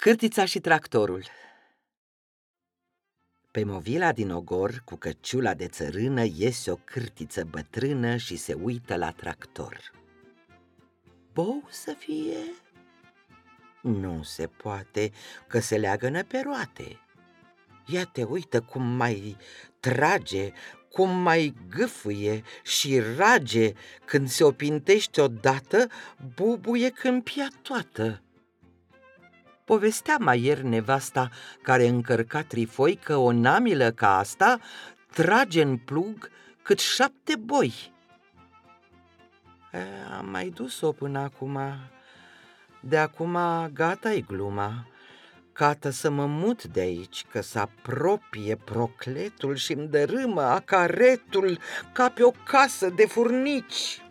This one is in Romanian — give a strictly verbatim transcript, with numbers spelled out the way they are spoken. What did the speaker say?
Cârtița și tractorul. Pe movila din ogor, cu căciula de țărână, iese o cârtiță bătrână și se uită la tractor. Bou să fie? Nu se poate, că se leagănă pe roate. Ia te uită cum mai trage, cum mai gâfâie și rage, când se opintește odată, bubuie câmpia toată. Povestea mai ieri nevasta, care încărca trifoi, că o namilă ca asta trage în plug cât șapte boi. E, am mai dus-o până acum, de acum gata-i gluma. Cată să mă mut de aici, că s-apropie procletul și-mi dărâmă acaretul ca pe o casă de furnici.